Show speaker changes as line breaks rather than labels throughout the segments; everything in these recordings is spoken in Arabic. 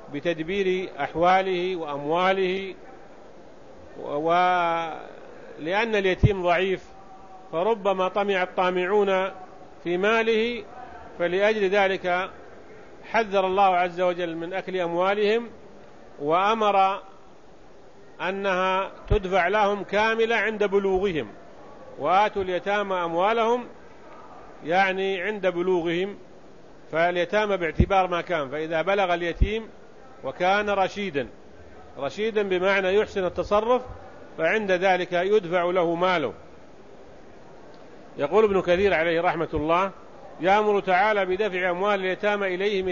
بتدبير أحواله وأمواله، ولأن اليتيم ضعيف فربما طمع الطامعون في ماله، فلأجل ذلك حذر الله عز وجل من أكل أموالهم، وأمر أنها تدفع لهم كاملة عند بلوغهم، وآتوا اليتامى أموالهم يعني عند بلوغهم، فاليتامى باعتبار ما كان، فإذا بلغ اليتيم وكان رشيدا بمعنى يحسن التصرف، فعند ذلك يدفع له ماله. يقول ابن كثير عليه رحمة الله: يأمر تعالى بدفع أموال اليتامى إليهم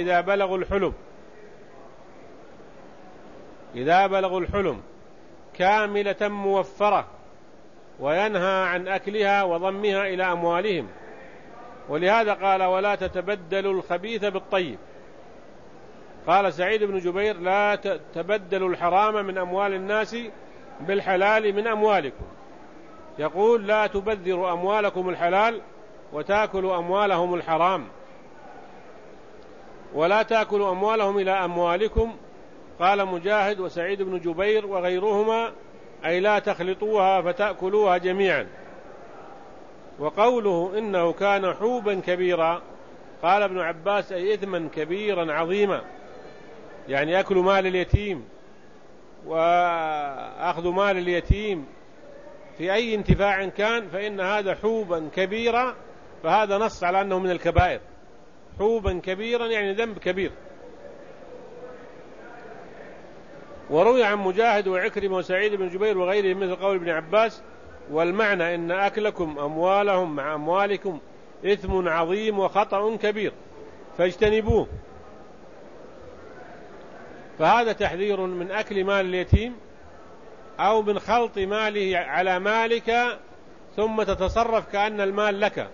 إذا بلغوا الحلم كاملة موفرة، وينهى عن أكلها وضمها إلى أموالهم، ولهذا قال: ولا تتبدلوا الخبيث بالطيب. قال سعيد بن جبير: لا تبدلوا الحرام من أموال الناس بالحلال من أموالكم. يقول: لا تبذروا أموالكم الحلال وتأكلوا أموالهم الحرام، ولا تأكلوا أموالهم إلى أموالكم. قال مجاهد وسعيد بن جبير وغيرهما: أي لا تخلطوها فتأكلوها جميعا. وقوله إنه كان حوبا كبيرا، قال ابن عباس: أي إثما كبيرا عظيما، يعني أكل مال اليتيم وأخذ مال اليتيم في أي انتفاع كان، فإن هذا حوبا كبيرا، فهذا نص على أنه من الكبائر. حوبا كبيرا يعني ذنب كبير. وروي عن مجاهد وعكرمة وسعيد بن جبير وغيرهم مثل قول ابن عباس: والمعنى إن أكلكم أموالهم مع أموالكم إثم عظيم وخطأ كبير فاجتنبوه. فهذا تحذير من أكل مال اليتيم أو من خلط ماله على مالك ثم تتصرف كأن المال لك،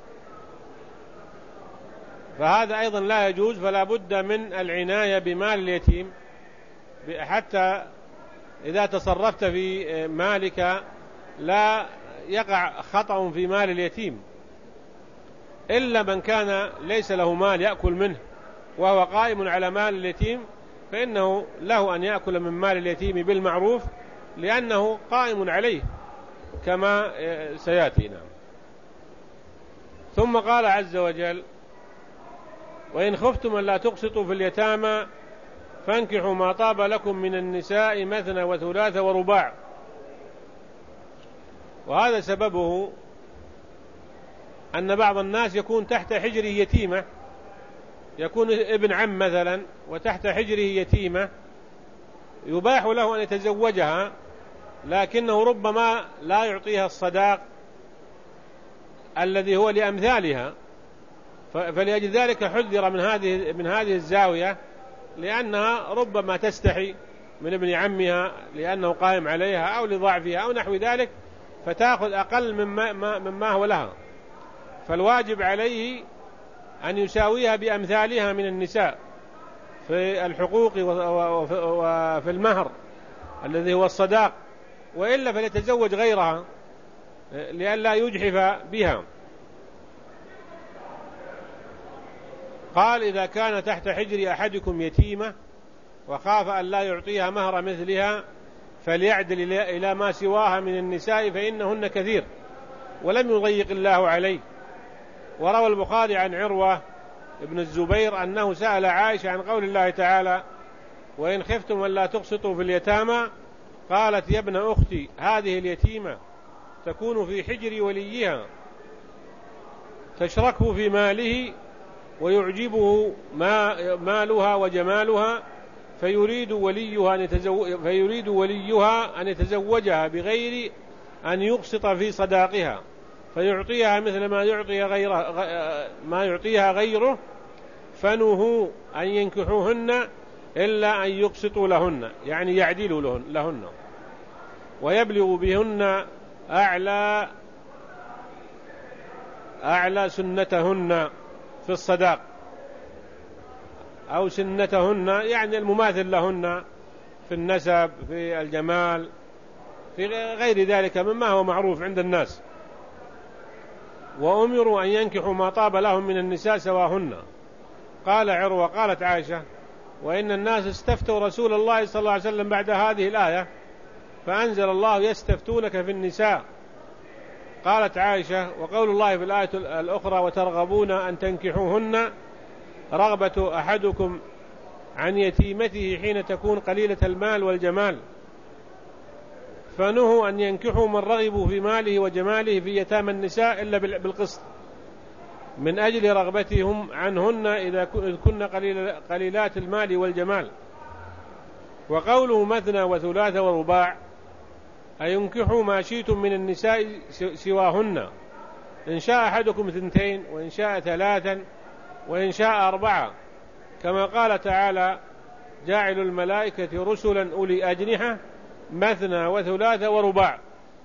فهذا أيضا لا يجوز. فلا بد من العناية بمال اليتيم، حتى إذا تصرفت في مالك لا يقع خطأ في مال اليتيم، إلا من كان ليس له مال يأكل منه وهو قائم على مال اليتيم، فإنه له أن يأكل من مال اليتيم بالمعروف لأنه قائم عليه كما سيأتي. نعم. ثم قال عز وجل: وإن خفتم أن لا تقسطوا في اليتامى فانكحوا ما طاب لكم من النساء مثنى وثلاث ورباع. وهذا سببه أن بعض الناس يكون تحت حجره يتيمة، يكون ابن عم مثلا وتحت حجره يتيمة، يباح له أن يتزوجها، لكنه ربما لا يعطيها الصداق الذي هو لأمثالها، فلأجل ذلك حذر من هذه الزاوية، لأنها ربما تستحي من ابن عمها لأنه قائم عليها أو لضعفها أو نحو ذلك، فتأخذ أقل مما هو لها. فالواجب عليه أن يساويها بأمثالها من النساء في الحقوق وفي المهر الذي هو الصداق، وإلا فليتزوج غيرها لئلا يجحف بها. قال: إذا كان تحت حجر أحدكم يتيمة وخاف أن لا يعطيها مهر مثلها فليعدل إلى ما سواها من النساء فإنهن كثير ولم يضيق الله عليه. وروى البخاري عن عروة ابن الزبير أنه سأل عائشة عن قول الله تعالى: وإن خفتم أن لا تقسطوا في اليتامى، قالت: يا ابن أختي، هذه اليتيمة تكون في حجر وليها تشركه في ماله ويعجبه مالها وجمالها، فيريد وليها أن يتزوجها بغير أن يقسط في صداقها، فيعطيها مثل ما يعطيها غيره، فنهوا أن ينكحوهن إلا أن يقسطوا لهن، يعني يعدلوا لهن، ويبلغوا بهن أعلى سنتهن في الصداق، أو سنتهن يعني المماثل لهن في النسب، في الجمال، في غير ذلك مما هو معروف عند الناس. وأمروا أن ينكحوا ما طاب لهم من النساء سواهن. قال عروة: قالت عائشة: وإن الناس استفتوا رسول الله صلى الله عليه وسلم بعد هذه الآية، فأنزل الله يستفتونك في النساء. قالت عائشة: وقول الله في الآية الأخرى: وترغبون أن تنكحوهن رغبة أحدكم عن يتيمته حين تكون قليلة المال والجمال، فنهوا أن ينكحوا من رغبوا في ماله وجماله في يتامى النساء إلا بالقسط، من أجل رغبتهم عنهن إذا كن قليلات المال والجمال. وقوله مثنى وثلاث ورباع أي ينكحوا ما شئتم من النساء سواهن، إن شاء أحدكم 2 وإن شاء 3 وإن شاء 4، كما قال تعالى: جاعل الملائكة رسلا أولي أجنحة مثنى وثلاث ورباع،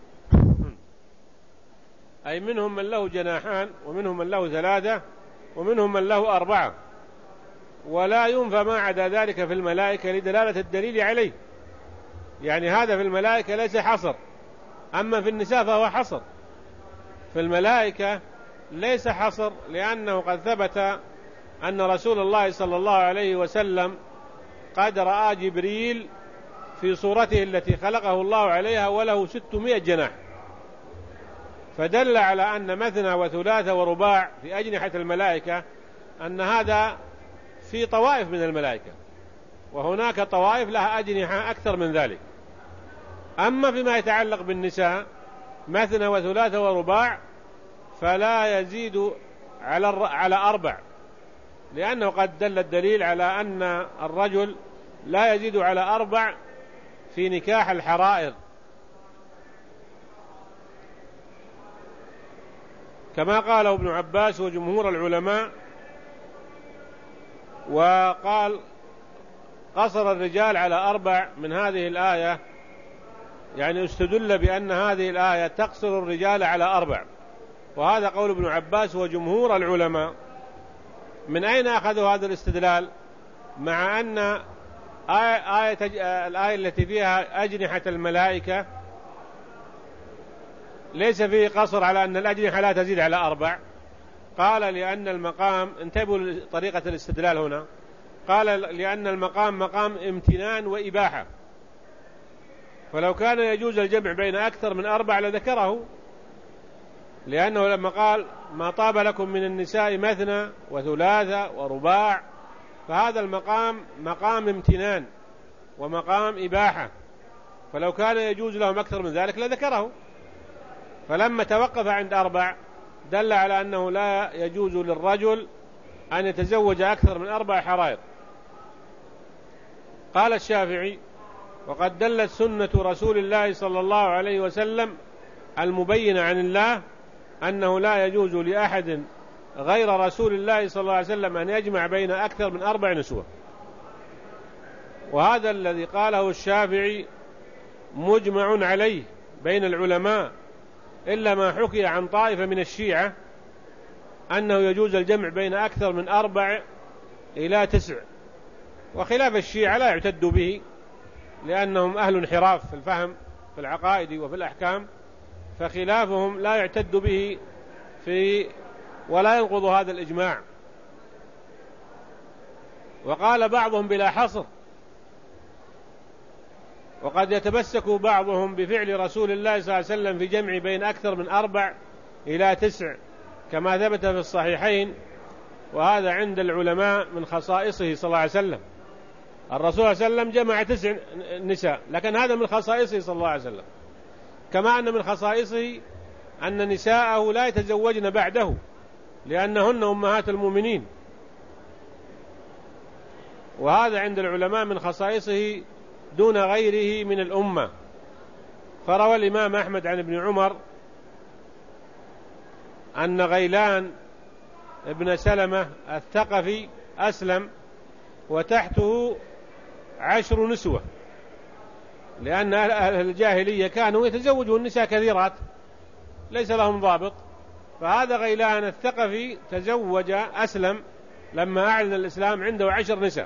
أي منهم من له جناحان ومنهم من له 3 ومنهم من له 4، ولا ينفى ما عدا ذلك في الملائكة لدلالة الدليل عليه. يعني هذا في الملائكة ليس حصر، أما في النساء فهو حصر. في الملائكة ليس حصر، لأنه قد ثبت أن رسول الله صلى الله عليه وسلم قد رأى جبريل في صورته التي خلقه الله عليها وله 600 جناح، فدل على أن مثنى وثلاث ورباع في أجنحة الملائكة أن هذا في طوائف من الملائكة، وهناك طوائف لها أجنحة أكثر من ذلك. أما فيما يتعلق بالنساء مثنى وثلاث ورباع فلا يزيد على 4، لأنه قد دل الدليل على أن الرجل لا يزيد على 4 في نكاح الحرائر، كما قاله ابن عباس وجمهور العلماء. وقال: قصر الرجال على 4 من هذه الآية، يعني استدل بأن هذه الآية تقصر الرجال على 4، وهذا قول ابن عباس وجمهور العلماء. من أين أخذوا هذا الاستدلال؟ مع أن الآية التي فيها أجنحة الملائكة ليس فيه قصر على أن الأجنحة لا تزيد على 4. قال: لأن المقام، انتبهوا لطريقة الاستدلال هنا، قال: لأن المقام مقام امتنان وإباحة، فلو كان يجوز الجمع بين أكثر من 4 لذكره، لأنه لما قال: ما طاب لكم من النساء مثنى وثلاث ورباع، فهذا المقام مقام امتنان ومقام إباحة، فلو كان يجوز لهم أكثر من ذلك لذكره، فلما توقف عند 4 دل على أنه لا يجوز للرجل أن يتزوج أكثر من 4 حرائر. قال الشافعي: وقد دلت سنة رسول الله صلى الله عليه وسلم المبينة عن الله أنه لا يجوز لأحد غير رسول الله صلى الله عليه وسلم أن يجمع بين أكثر من 4 نسوة. وهذا الذي قاله الشافعي مجمع عليه بين العلماء، إلا ما حكي عن طائفة من الشيعة أنه يجوز الجمع بين أكثر من 4 إلى 9، وخلاف الشيعة لا يعتد به، لأنهم أهل انحراف في الفهم في العقائد وفي الأحكام، فخلافهم لا يعتد به ولا ينقض هذا الإجماع. وقال بعضهم بلا حصر، وقد يتمسك بعضهم بفعل رسول الله صلى الله عليه وسلم في جمع بين أكثر من 4 إلى 9 كما ثبت في الصحيحين، وهذا عند العلماء من خصائصه صلى الله عليه وسلم. الرسول صلى الله عليه وسلم جمع 9 نساء، لكن هذا من خصائصه صلى الله عليه وسلم، كما أن من خصائصه أن نساءه لا يتزوجن بعده لأنهن أمهات المؤمنين، وهذا عند العلماء من خصائصه دون غيره من الأمة. فروى الإمام أحمد عن ابن عمر أن غيلان ابن سلمة الثقفي أسلم وتحته 10 نسوة، لأن أهل الجاهلية كانوا يتزوجوا النساء كثيرات ليس لهم ضابط، فهذا غيلان الثقفي تزوج أسلم لما أعلن الإسلام عنده 10 نساء،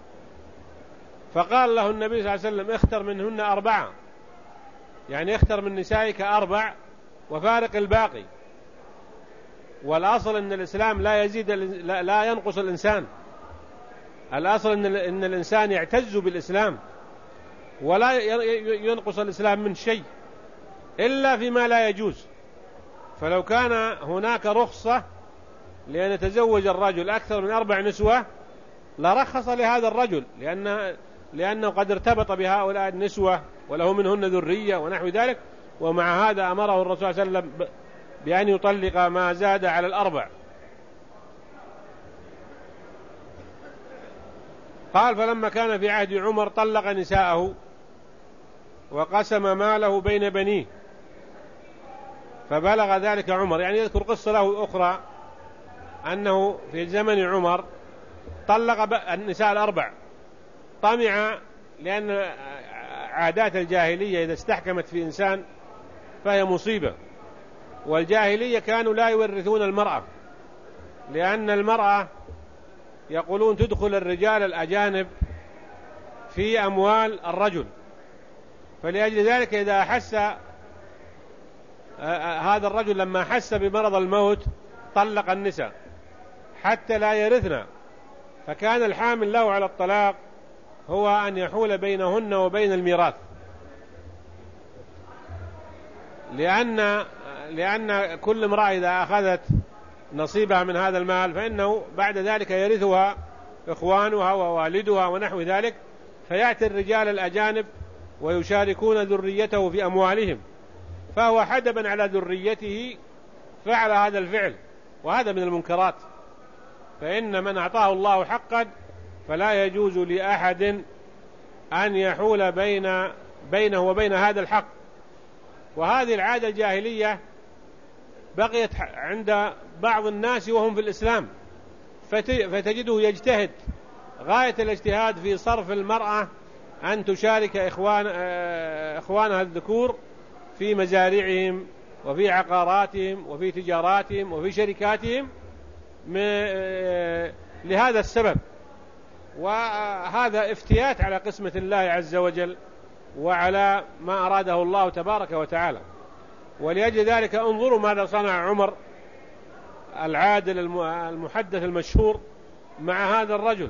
فقال له النبي صلى الله عليه وسلم: اختر منهن 4، يعني اختر من نسائك 4 وفارق الباقي. والأصل أن الإسلام لا يزيد لا ينقص الإنسان، الأصل إن الإنسان يعتز بالإسلام ولا ينقص الإسلام من شيء إلا فيما لا يجوز. فلو كان هناك رخصة لأن يتزوج الرجل أكثر من 4 نسوة لرخص لهذا الرجل، لأنه قد ارتبط بهؤلاء النسوة وله منهن ذرية ونحو ذلك، ومع هذا أمره الرسول صلى الله عليه وسلم بأن يطلق ما زاد على 4. قال: فلما كان في عهد عمر طلق نساءه وقسم ماله بين بنيه، فبلغ ذلك عمر. يعني يذكر قصة له أخرى أنه في زمن عمر طلق النساء 4 طمع، لأن عادات الجاهلية إذا استحكمت في إنسان فهي مصيبة. والجاهلية كانوا لا يورثون المرأة، لأن المرأة يقولون تدخل الرجال الأجانب في أموال الرجل، فلأجل ذلك إذا أحس هذا الرجل لما أحس بمرض الموت طلق النساء حتى لا يرثنا، فكان الحامل له على الطلاق هو أن يحول بينهن وبين الميراث، لأن كل امرأة إذا أخذت نصيبها من هذا المال فإنه بعد ذلك يرثها إخوانها ووالدها ونحو ذلك، فيأتي الرجال الأجانب ويشاركون ذريته في أموالهم، فهو حدبا على ذريته فعل هذا الفعل، وهذا من المنكرات. فإن من أعطاه الله حقا فلا يجوز لأحد أن يحول بينه وبين هذا الحق. وهذه العادة الجاهلية بقيت عند بعض الناس وهم في الإسلام، فتجده يجتهد غاية الاجتهاد في صرف المرأة أن تشارك إخوانها الذكور في مزارعهم وفي عقاراتهم وفي تجاراتهم وفي شركاتهم لهذا السبب. وهذا افتيات على قسمة الله عز وجل وعلى ما أراده الله تبارك وتعالى. ولأجل ذلك انظروا ماذا صنع عمر العادل المحدث المشهور مع هذا الرجل.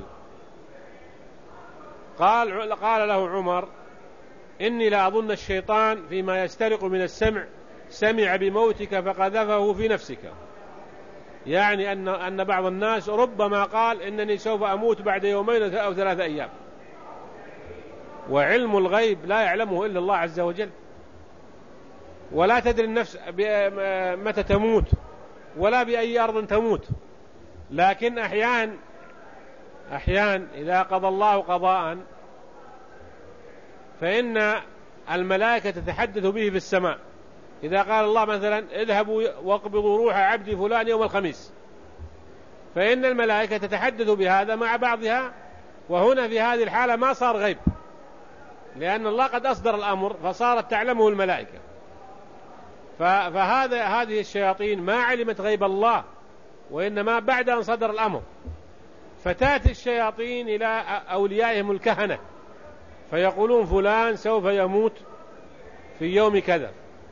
قال له عمر: إني لا أظن الشيطان فيما يسترق من السمع سمع بموتك فقذفه في نفسك. يعني أن بعض الناس ربما قال إنني سوف أموت بعد 2 أو 3 أيام، وعلم الغيب لا يعلمه إلا الله عز وجل، ولا تدري النفس متى تموت ولا بأي أرض تموت. لكن أحيان إذا قضى الله قضاء فإن الملائكة تتحدث به في السماء. إذا قال الله مثلا: اذهبوا واقبضوا روح عبدي فلان يوم الخميس، فإن الملائكة تتحدث بهذا مع بعضها. وهنا في هذه الحالة ما صار غيب، لأن الله قد أصدر الأمر فصارت تعلمه الملائكة. هذه الشياطين ما علمت غيب الله، وإنما بعد أن صدر الأمر، فتأتي الشياطين إلى أوليائهم الكهنة فيقولون فلان سوف يموت في يوم كذا.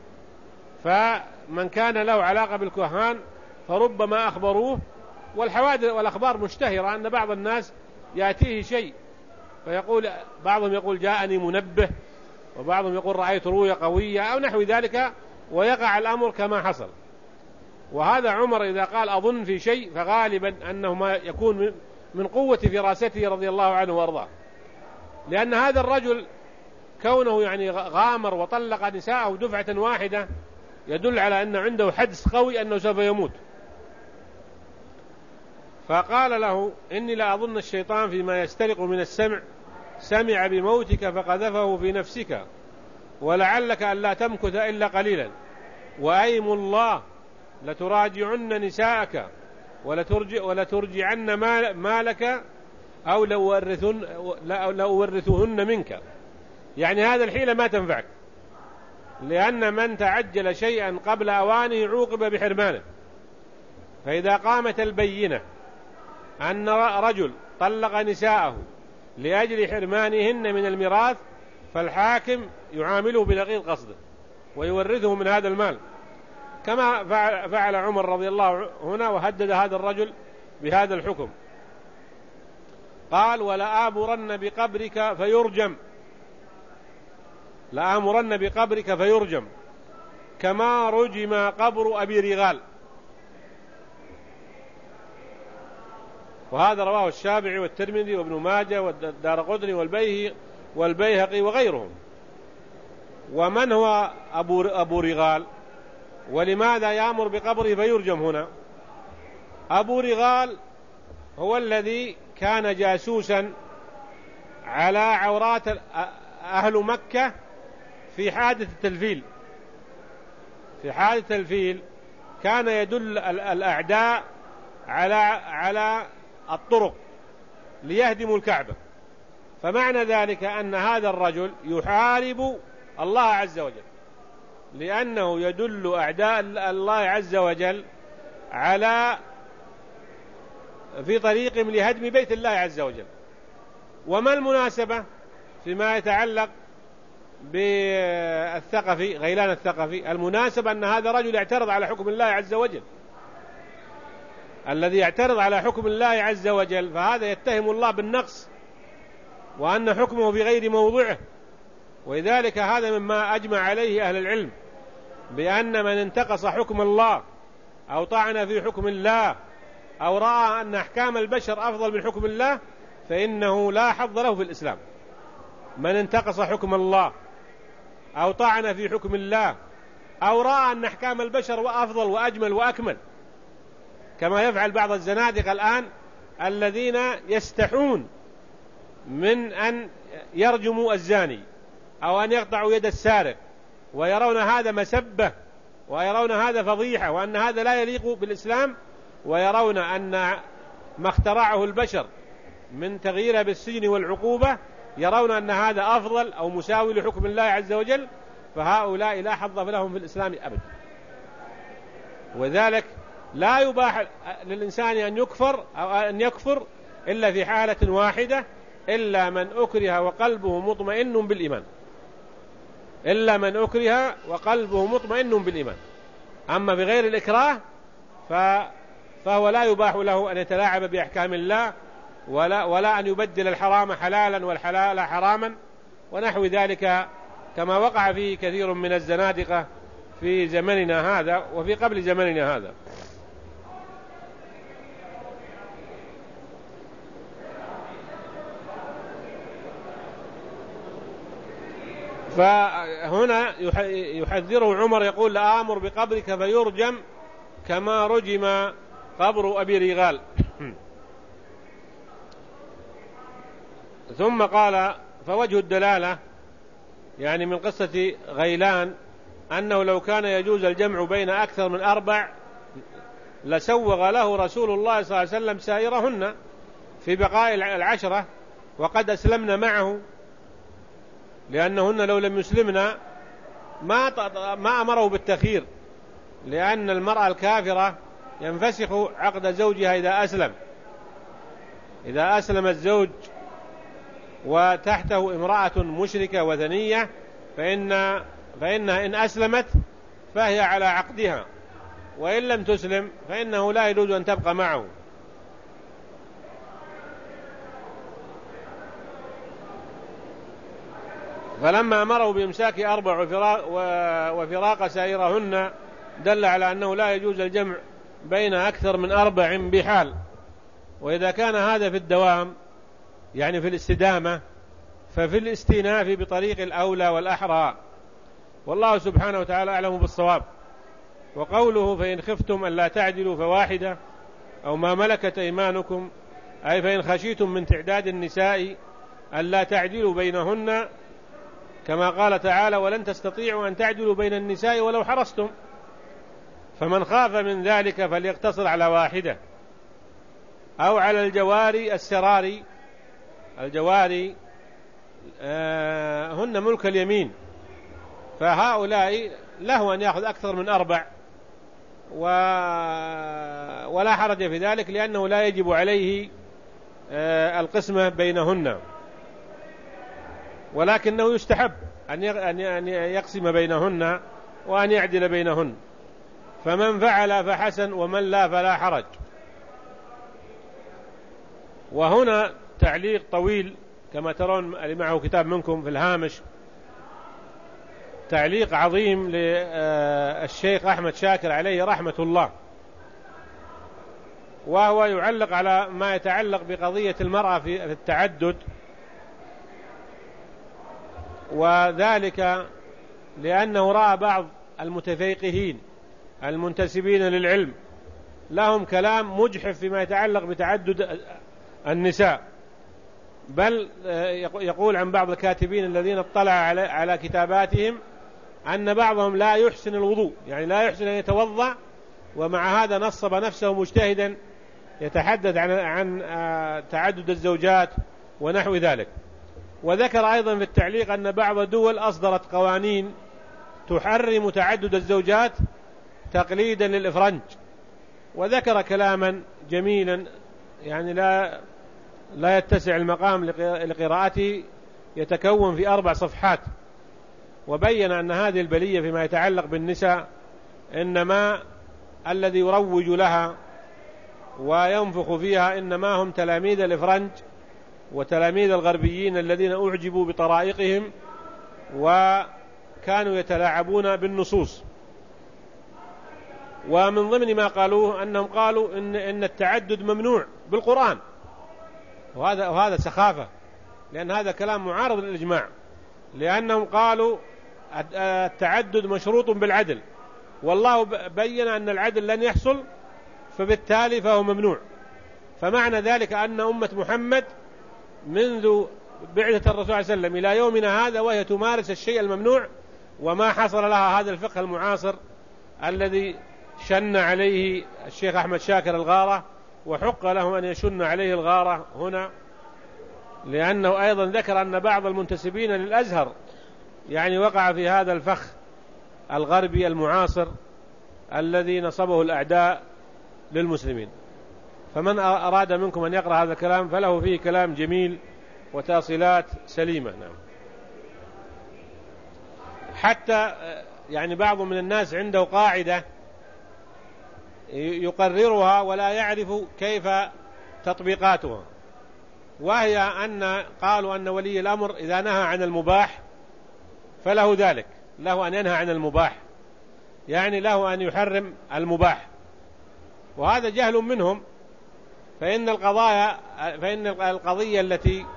فمن كان له علاقة بالكهان فربما أخبروه، والحوادث والأخبار مشتهرة أن بعض الناس يأتيه شيء فيقول، بعضهم يقول جاءني منبه، وبعضهم يقول رأيت رؤيا قوية أو نحو ذلك، ويقع الأمر كما حصل. وهذا عمر إذا قال أظن في شيء فغالبا أنه ما يكون من قوة فراسته رضي الله عنه وارضاه، لأن هذا الرجل كونه يعني غامر وطلق نساءه دفعة واحدة يدل على أنه عنده حدس قوي أنه سوف يموت. فقال له: إني لا أظن الشيطان فيما يسترق من السمع سمع بموتك فقذفه في نفسك، ولعلك أن لا تمكث إلا قليلا، وأيم الله لتراجعن نساءك ولترجعن مالك أو لو ورثهن منك. يعني هذا الحيلة ما تنفعك، لأن من تعجل شيئا قبل أوانه عوقب بحرمانه. فإذا قامت البينة أن رجل طلق نساءه لأجل حرمانهن من الميراث فالحاكم يعامله بنقيض قصده ويورثه من هذا المال، كما فعل عمر رضي الله هنا، وهدد هذا الرجل بهذا الحكم. قال ولآمرن بقبرك فيرجم، لآمرن بقبرك فيرجم كما رجم قبر أبي رغال. وهذا رواه الشافعي والترمذي وابن ماجه والدارقطني والبيهقي وغيرهم. ومن هو أبو رغال؟ ولماذا يأمر بقبره فيرجم هنا؟ أبو رغال هو الذي كان جاسوسا على عورات أهل مكة في حادث الفيل. في حادث الفيل كان يدل الأعداء على الطرق ليهدموا الكعبة، فمعنى ذلك أن هذا الرجل يحارب الله عز وجل، لأنه يدل أعداء الله عز وجل في طريقهم لهدم بيت الله عز وجل. وما المناسبة فيما يتعلق بالثقفي غيلان الثقفي؟ المناسبة أن هذا رجل يعترض على حكم الله عز وجل. الذي يعترض على حكم الله عز وجل فهذا يتهم الله بالنقص وأن حكمه في غير موضعه. ولذلك هذا مما أجمع عليه أهل العلم، بأن من انتقص حكم الله أو طعن في حكم الله أو رأى أن أحكام البشر أفضل من حكم الله فإنه لا حظ له في الإسلام. من انتقص حكم الله أو طعن في حكم الله أو رأى أن أحكام البشر أفضل وأجمل وأكمل، كما يفعل بعض الزنادقة الآن الذين يستحون من أن يرجموا الزاني أو أن يقطعوا يد السارق، ويرون هذا مسبة ويرون هذا فضيحة وأن هذا لا يليق بالإسلام، ويرون أن ما اخترعه البشر من تغييرها بالسجن والعقوبة يرون أن هذا أفضل أو مساوي لحكم الله عز وجل، فهؤلاء لا حظ لهم في الإسلام أبدا. وذلك لا يباح للإنسان أن يكفر أو أن يكفر إلا في حالة واحدة، إلا من أكره وقلبه مطمئن بالإيمان، إلا من أكره وقلبه مطمئن بالإيمان. أما بغير الإكراه فهو لا يباح له أن يتلاعب بأحكام الله ولا أن يبدل الحرام حلالا والحلال حراما ونحو ذلك، كما وقع فيه كثير من الزنادقة في زمننا هذا وفي قبل زمننا هذا. فهنا يحذره عمر يقول لآمر بقبرك فيرجم كما رجم قبر أبي رغال. ثم قال فوجه الدلالة يعني من قصة غيلان أنه لو كان يجوز الجمع بين أكثر من 4 لسوغ له رسول الله صلى الله عليه وسلم سائرهن في بقاء 10 وقد أسلمنا معه، لأنهن لو لم يسلمنا ما أمره بالتخيير، لأن المرأة الكافرة ينفسخ عقد زوجها إذا أسلم. إذا أسلم الزوج وتحته امرأة مشركة وثنية فإنها إن أسلمت فهي على عقدها، وإن لم تسلم فإنه لا يجوز أن تبقى معه. فلما أمره بإمساك 4 وفراق سائرهن دل على أنه لا يجوز الجمع بين أكثر من 4 بحال. وإذا كان هذا في الدوام يعني في الاستدامة ففي الاستئناف بطريق الأولى والأحرى، والله سبحانه وتعالى أعلم بالصواب. وقوله فإن خفتم أن لا تعدلوا فواحدة أو ما ملكت أيمانكم، أي فإن خشيتم من تعداد النساء أن لا تعدلوا بينهن، كما قال تعالى ولن تستطيعوا أن تعدلوا بين النساء ولو حرصتم، فمن خاف من ذلك فليقتصر على واحدة أو على الجواري السراري. الجواري هن ملك اليمين، فهؤلاء له أن يأخذ أكثر من 4 ولا حرج في ذلك، لأنه لا يجب عليه القسمة بينهن، ولكنه يستحب أن يقسم بينهن وأن يعدل بينهن، فمن فعل فحسن ومن لا فلا حرج. وهنا تعليق طويل كما ترون اللي معه كتاب منكم في الهامش، تعليق عظيم للشيخ أحمد شاكر عليه رحمة الله، وهو يعلق على ما يتعلق بقضية المرأة في التعدد، وذلك لأنه رأى بعض المتفقهين المنتسبين للعلم لهم كلام مجحف فيما يتعلق بتعدد النساء، بل يقول عن بعض الكاتبين الذين اطلع على كتاباتهم أن بعضهم لا يحسن الوضوء، يعني لا يحسن أن يتوضأ، ومع هذا نصب نفسه مجتهدا يتحدث عن تعدد الزوجات ونحو ذلك. وذكر أيضا في التعليق أن بعض الدول أصدرت قوانين تحرم تعدد الزوجات تقليدا للإفرنج، وذكر كلاما جميلا يعني لا يتسع المقام لقراءته، يتكون في 4 صفحات، وبين أن هذه البلية فيما يتعلق بالنساء إنما الذي يروج لها وينفخ فيها إنما هم تلاميذ الإفرنج وتلاميذ الغربيين الذين أعجبوا بطرائقهم وكانوا يتلاعبون بالنصوص. ومن ضمن ما قالوه أنهم قالوا إن التعدد ممنوع بالقرآن، وهذا سخافة، لأن هذا كلام معارض للإجماع، لأنهم قالوا التعدد مشروط بالعدل، والله بين أن العدل لن يحصل، فبالتالي فهو ممنوع. فمعنى ذلك أن أمة محمد منذ بعثة الرسول صلى الله عليه وسلم إلى يومنا هذا وهي تمارس الشيء الممنوع، وما حصل لها هذا الفقه المعاصر الذي شن عليه الشيخ أحمد شاكر الغارة، وحق له أن يشن عليه الغارة هنا، لأنه أيضا ذكر أن بعض المنتسبين للأزهر يعني وقع في هذا الفخ الغربي المعاصر الذي نصبه الأعداء للمسلمين. فمن أراد منكم أن يقرأ هذا الكلام فله فيه كلام جميل وتأصيلات سليمة. نعم. حتى يعني بعض من الناس عنده قاعدة يقررها ولا يعرف كيف تطبيقاتها، وهي أن قالوا أن ولي الأمر إذا نهى عن المباح فله ذلك، له أن ينهى عن المباح، يعني له أن يحرم المباح، وهذا جهل منهم. فإن القضية التي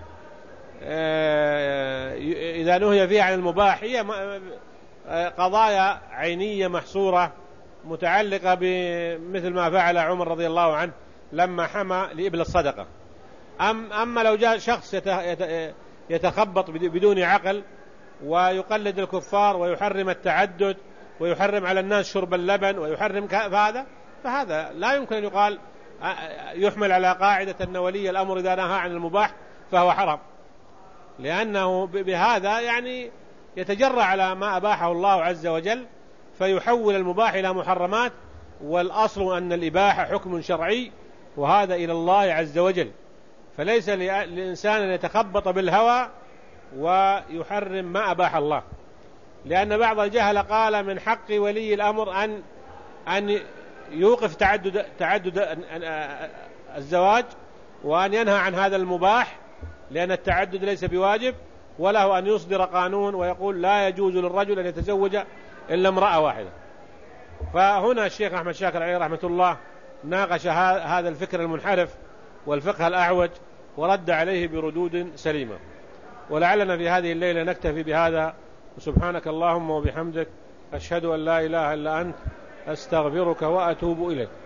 إذا نهي فيها عن المباح هي قضايا عينية محصورة متعلقة بمثل ما فعل عمر رضي الله عنه لما حمى لإبل الصدقة. أما لو جاء شخص يتخبط بدون عقل ويقلد الكفار ويحرم التعدد ويحرم على الناس شرب اللبن ويحرم فهذا لا يمكن أن يقال يحمل على قاعدة أن ولي الأمر إذا نهى عن المباح فهو حرام، لأنه بهذا يعني يتجرأ على ما أباحه الله عز وجل فيحول المباح إلى محرمات، والأصل أن الإباحة حكم شرعي وهذا إلى الله عز وجل، فليس للإنسان أن يتخبط بالهوى ويحرم ما أباح الله. لأن بعض الجهل قال من حق ولي الأمر أن يوقف تعدد الزواج وأن ينهى عن هذا المباح، لأن التعدد ليس بواجب، وله أن يصدر قانون ويقول لا يجوز للرجل أن يتزوج إلا امرأة واحدة. فهنا الشيخ أحمد شاكر عليه رحمة الله ناقش هذا الفكر المنحرف والفقه الأعوج ورد عليه بردود سليمة. ولعلنا في هذه الليلة نكتفي بهذا، وسبحانك اللهم وبحمدك أشهد أن لا إله إلا أنت أستغفرك وأتوب إليك.